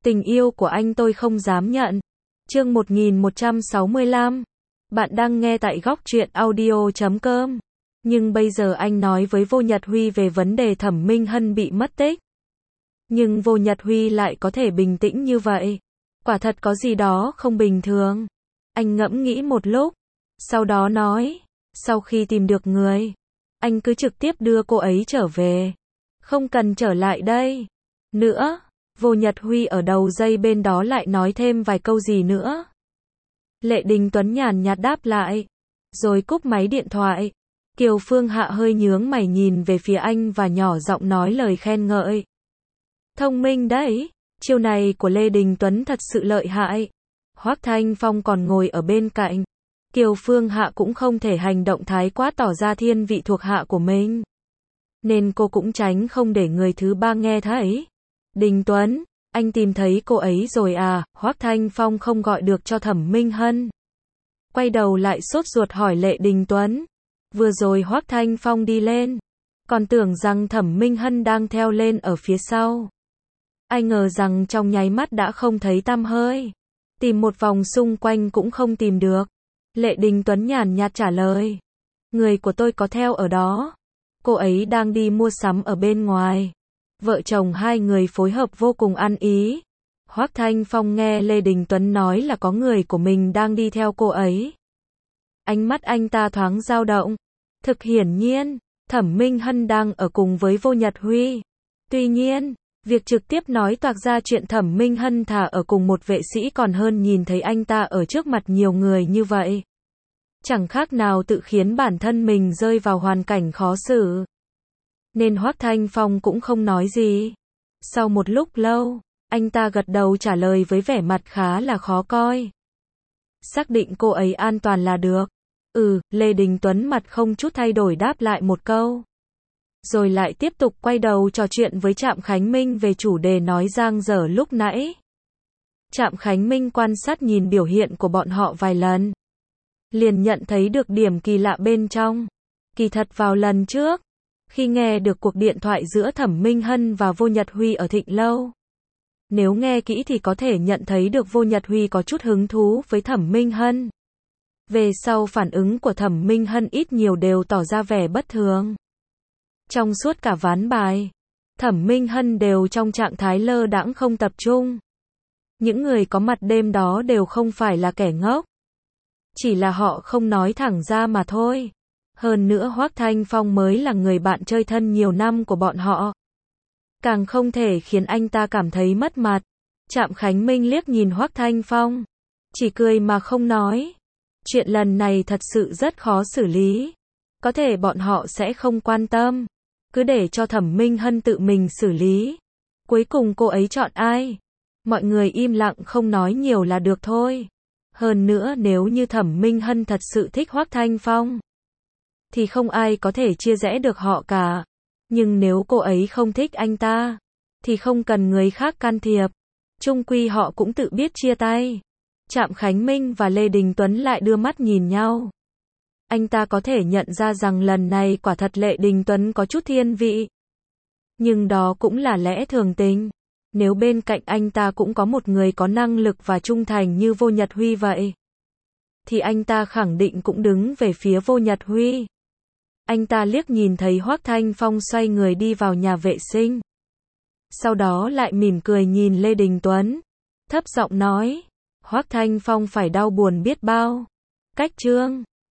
Tình yêu của anh tôi không dám nhận. Chương 1165. Bạn đang nghe tại góc truyện audio.com. Nhưng bây giờ anh nói với Vô Nhật Huy về vấn đề Thẩm Minh Hân bị mất tích. Nhưng Vô Nhật Huy lại có thể bình tĩnh như vậy. Quả thật có gì đó không bình thường. Anh ngẫm nghĩ một lúc. Sau đó nói, sau khi tìm được người, anh cứ trực tiếp đưa cô ấy trở về. Không cần trở lại đây nữa. Vô Nhật Huy ở đầu dây bên đó lại nói thêm vài câu gì nữa. Lệ Đình Tuấn nhàn nhạt đáp lại, rồi cúp máy điện thoại. Kiều Phương Hạ hơi nhướng mày nhìn về phía anh và nhỏ giọng nói lời khen ngợi. Thông minh đấy, chiêu này của Lê Đình Tuấn thật sự lợi hại. Hoắc Thanh Phong còn ngồi ở bên cạnh. Kiều Phương Hạ cũng không thể hành động thái quá tỏ ra thiên vị thuộc hạ của mình. Nên cô cũng tránh không để người thứ ba nghe thấy. Đình Tuấn, anh tìm thấy cô ấy rồi à? Hoắc Thanh Phong không gọi được cho Thẩm Minh Hân. Quay đầu lại sốt ruột hỏi Lệ Đình Tuấn. Vừa rồi Hoắc Thanh Phong đi lên, còn tưởng rằng Thẩm Minh Hân đang theo lên ở phía sau. Ai ngờ rằng trong nháy mắt đã không thấy tăm hơi. Tìm một vòng xung quanh cũng không tìm được. Lệ Đình Tuấn nhàn nhạt trả lời. Người của tôi có theo ở đó. Cô ấy đang đi mua sắm ở bên ngoài. Vợ chồng hai người phối hợp vô cùng ăn ý. Hoắc Thanh Phong nghe Lê Đình Tuấn nói là có người của mình đang đi theo cô ấy. Ánh mắt anh ta thoáng dao động. Thực hiển nhiên, Thẩm Minh Hân đang ở cùng với Vô Nhật Huy. Tuy nhiên, việc trực tiếp nói toạc ra chuyện Thẩm Minh Hân thà ở cùng một vệ sĩ còn hơn nhìn thấy anh ta ở trước mặt nhiều người như vậy. Chẳng khác nào tự khiến bản thân mình rơi vào hoàn cảnh khó xử. Nên Hoắc Thanh Phong cũng không nói gì. Sau một lúc lâu, anh ta gật đầu trả lời với vẻ mặt khá là khó coi. Xác định cô ấy an toàn là được. Lê Đình Tuấn mặt không chút thay đổi đáp lại một câu. Rồi lại tiếp tục quay đầu trò chuyện với Trạm Khánh Minh về chủ đề nói dang dở lúc nãy. Trạm Khánh Minh quan sát nhìn biểu hiện của bọn họ vài lần. Liền nhận thấy được điểm kỳ lạ bên trong. Kỳ thật vào lần trước, khi nghe được cuộc điện thoại giữa Thẩm Minh Hân và Vô Nhật Huy ở Thịnh Lâu. Nếu nghe kỹ thì có thể nhận thấy được Vô Nhật Huy có chút hứng thú với Thẩm Minh Hân. Về sau phản ứng của Thẩm Minh Hân ít nhiều đều tỏ ra vẻ bất thường. Trong suốt cả ván bài, Thẩm Minh Hân đều trong trạng thái lơ đãng không tập trung. Những người có mặt đêm đó đều không phải là kẻ ngốc. Chỉ là họ không nói thẳng ra mà thôi. Hơn nữa Hoắc Thanh Phong mới là người bạn chơi thân nhiều năm của bọn họ. Càng không thể khiến anh ta cảm thấy mất mặt. Trạm Khánh Minh liếc nhìn Hoắc Thanh Phong. Chỉ cười mà không nói. Chuyện lần này thật sự rất khó xử lý. Có thể bọn họ sẽ không quan tâm. Cứ để cho Thẩm Minh Hân tự mình xử lý. Cuối cùng cô ấy chọn ai? Mọi người im lặng không nói nhiều là được thôi. Hơn nữa nếu như Thẩm Minh Hân thật sự thích Hoắc Thanh Phong, thì không ai có thể chia rẽ được họ cả. Nhưng nếu cô ấy không thích anh ta, thì không cần người khác can thiệp. Chung quy họ cũng tự biết chia tay. Trạm Khánh Minh và Lê Đình Tuấn lại đưa mắt nhìn nhau. Anh ta có thể nhận ra rằng lần này quả thật Lệ Đình Tuấn có chút thiên vị. Nhưng đó cũng là lẽ thường tình. Nếu bên cạnh anh ta cũng có một người có năng lực và trung thành như Vô Nhật Huy vậy, thì anh ta khẳng định cũng đứng về phía Vô Nhật Huy. Anh ta liếc nhìn thấy Hoắc Thanh Phong xoay người đi vào nhà vệ sinh. Sau đó lại mỉm cười nhìn Lê Đình Tuấn. Thấp giọng nói, Hoắc Thanh Phong phải đau buồn biết bao. Cách chương